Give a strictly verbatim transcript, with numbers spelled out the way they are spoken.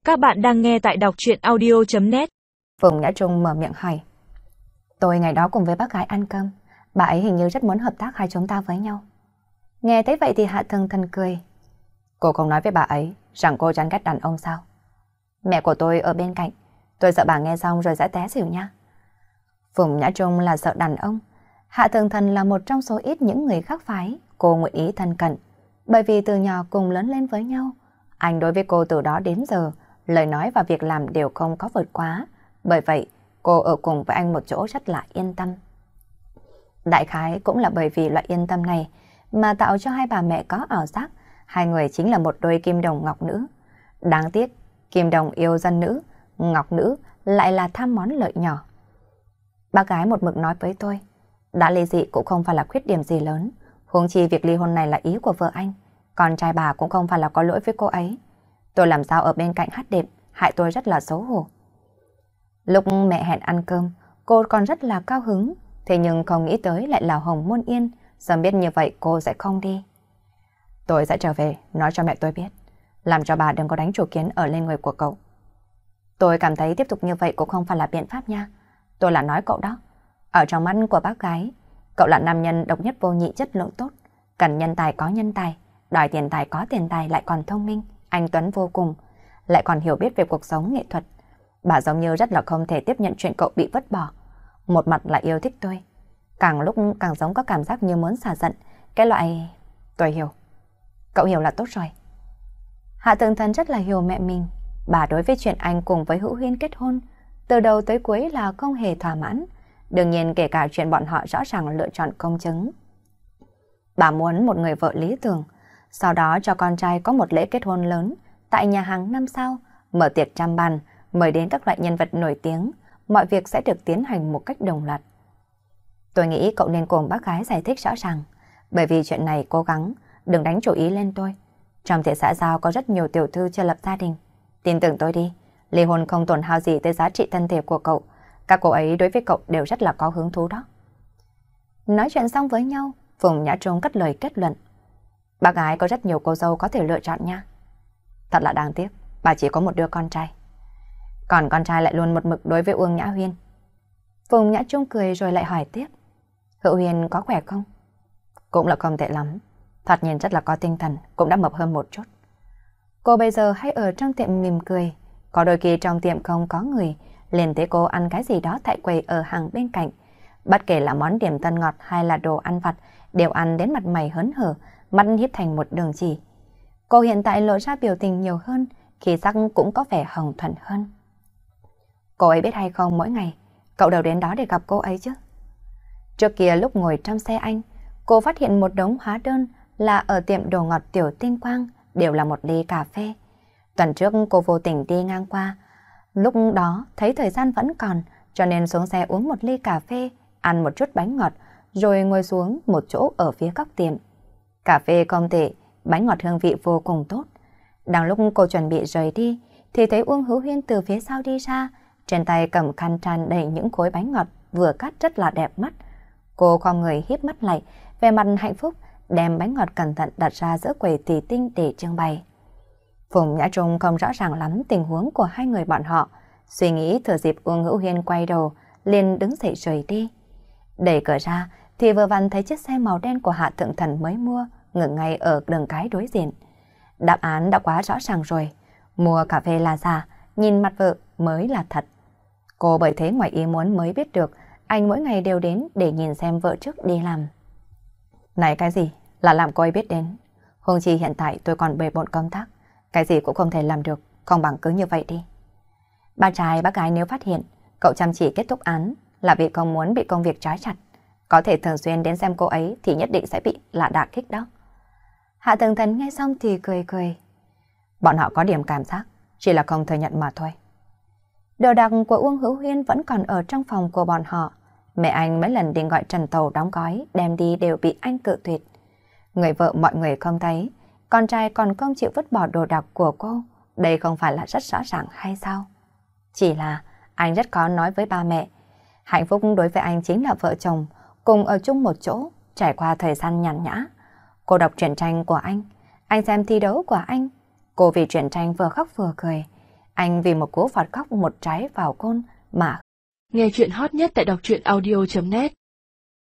Các bạn đang nghe tại đọc truyện audio chấm net. Phùng Nhã Trung mở miệng hỏi. Tôi ngày đó cùng với bác gái ăn cơm, bà ấy hình như rất muốn hợp tác hai chúng ta với nhau. Nghe thấy vậy thì Hạ Thường Thần cười. Cô không nói với bà ấy rằng cô chán ghét đàn ông sao? Mẹ của tôi ở bên cạnh, tôi sợ bà nghe xong rồi sẽ té xỉu nha. Phùng Nhã Trung là sợ đàn ông, Hạ Thường Thần là một trong số ít những người khác phái cô nguyện ý thân cận, bởi vì từ nhỏ cùng lớn lên với nhau. Anh đối với cô từ đó đến giờ, lời nói và việc làm đều không có vượt quá, bởi vậy cô ở cùng với anh một chỗ rất là yên tâm. Đại khái cũng là bởi vì loại yên tâm này mà tạo cho hai bà mẹ có ảo giác hai người chính là một đôi kim đồng ngọc nữ. Đáng tiếc, kim đồng yêu dân nữ, ngọc nữ lại là tham món lợi nhỏ. Bác gái một mực nói với tôi, đã ly dị cũng không phải là khuyết điểm gì lớn, huống chi việc ly hôn này là ý của vợ anh, con trai bà cũng không phải là có lỗi với cô ấy. Tôi làm sao ở bên cạnh hát đệm, hại tôi rất là xấu hổ. Lúc mẹ hẹn ăn cơm, cô còn rất là cao hứng, thế nhưng không nghĩ tới lại là Hồng Môn Yên, sớm biết như vậy cô sẽ không đi. Tôi sẽ trở về, nói cho mẹ tôi biết, làm cho bà đừng có đánh chủ kiến ở lên người của cậu. Tôi cảm thấy tiếp tục như vậy cũng không phải là biện pháp nha. Tôi là nói cậu đó. Ở trong mắt của bác gái, cậu là nam nhân độc nhất vô nhị, chất lượng tốt, cần nhân tài có nhân tài, đòi tiền tài có tiền tài, lại còn thông minh, anh tuấn vô cùng, lại còn hiểu biết về cuộc sống nghệ thuật. Bà giống như rất là không thể tiếp nhận chuyện cậu bị vứt bỏ. Một mặt lại yêu thích tôi, càng lúc càng giống có cảm giác như muốn xả giận. Cái loại... Tôi hiểu. Cậu hiểu là tốt rồi. Hạ Thường Thần rất là hiểu mẹ mình. Bà đối với chuyện anh cùng với Hữu Huyên kết hôn, từ đầu tới cuối là không hề thỏa mãn. Đương nhiên kể cả chuyện bọn họ rõ ràng lựa chọn công chứng. Bà muốn một người vợ lý tưởng, sau đó cho con trai có một lễ kết hôn lớn tại nhà hàng năm sao, mở tiệc trăm bàn, mời đến các loại nhân vật nổi tiếng, mọi việc sẽ được tiến hành một cách đồng loạt. Tôi nghĩ cậu nên cùng bác gái giải thích rõ ràng, bởi vì chuyện này cố gắng đừng đánh chủ ý lên tôi. Trong thị xã Giao có rất nhiều tiểu thư chưa lập gia đình. Tin tưởng tôi đi, ly hôn không tổn hao gì tới giá trị thân thể của cậu. Các cô ấy đối với cậu đều rất là có hứng thú đó. Nói chuyện xong với nhau, Phùng Nhã Trung cất lời kết luận. Bác gái có rất nhiều cô dâu có thể lựa chọn nha. Thật là đáng tiếc, bà chỉ có một đứa con trai. Còn con trai lại luôn một mực đối với Uông Nhã Huyên. Phùng Nhã Trung cười rồi lại hỏi tiếp. Hữu Huyên có khỏe không? Cũng là không tệ lắm. Thoạt nhìn rất là có tinh thần, cũng đã mập hơn một chút. Cô bây giờ hay ở trong tiệm mỉm cười. Có đôi khi trong tiệm không có người, liền thấy cô ăn cái gì đó tại quầy ở hàng bên cạnh. Bất kể là món điểm tâm ngọt hay là đồ ăn vặt, đều ăn đến mặt mày hớn hở, mắt hiếp thành một đường chỉ. Cô hiện tại lộ ra biểu tình nhiều hơn, khí sắc cũng có vẻ hồng thuận hơn. Cô ấy biết hay không, mỗi ngày cậu đều đến đó để gặp cô ấy chứ? Trước kia lúc ngồi trong xe anh, cô phát hiện một đống hóa đơn là ở tiệm đồ ngọt Tiểu Tinh Quang, đều là một ly cà phê. Tuần trước cô vô tình đi ngang qua, lúc đó thấy thời gian vẫn còn, cho nên xuống xe uống một ly cà phê, ăn một chút bánh ngọt, rồi ngồi xuống một chỗ ở phía góc tiệm. Cà phê không tệ, bánh ngọt hương vị vô cùng tốt. Đang lúc cô chuẩn bị rời đi, thì thấy Uông Hữu Huyên từ phía sau đi ra, trên tay cầm khăn tràn đầy những khối bánh ngọt vừa cắt rất là đẹp mắt. Cô khom người híp mắt lại, vẻ mặt hạnh phúc, đem bánh ngọt cẩn thận đặt ra giữa quầy thủy tinh để trưng bày. Phùng Nhã Trung không rõ ràng lắm tình huống của hai người bọn họ, suy nghĩ thừa dịp Uông Hữu Huyên quay đầu, liền đứng dậy rời đi. Đẩy cửa ra thì vừa vặn thấy chiếc xe màu đen của Hạ Thượng Thần mới mua ngừng ngay ở đường cái đối diện. Đáp án đã quá rõ ràng rồi, mua cà phê là giả, nhìn mặt vợ mới là thật. Cô bởi thế ngoài ý muốn mới biết được anh mỗi ngày đều đến để nhìn xem vợ trước đi làm. Này cái gì là làm cô ấy biết đến? Huống chi hiện tại tôi còn bề bộn công tác, cái gì cũng không thể làm được, không bằng cứ như vậy đi. Ba trai bác gái nếu phát hiện cậu chăm chỉ kết thúc án là vì không muốn bị công việc trói chặt, có thể thường xuyên đến xem cô ấy thì nhất định sẽ bị là đả kích đó. Hạ Thường Thần nghe xong thì cười cười. Bọn họ có điểm cảm giác, chỉ là không thừa nhận mà thôi. Đồ đạc của Uông Hữu Huyên vẫn còn ở trong phòng của bọn họ. Mẹ anh mấy lần định gọi Trần Tàu đóng gói, đem đi đều bị anh cự tuyệt. Người vợ mọi người không thấy, con trai còn không chịu vứt bỏ đồ đạc của cô. Đây không phải là rất rõ ràng hay sao? Chỉ là anh rất khó nói với ba mẹ. Hạnh phúc đối với anh chính là vợ chồng, cùng ở chung một chỗ, trải qua thời gian nhàn nhã. Cô đọc truyện tranh của anh, anh xem thi đấu của anh. Cô vì truyện tranh vừa khóc vừa cười. Anh vì một cú phạt khóc một trái vào côn mà. Nghe chuyện hot nhất tại đọc truyện audio chấm net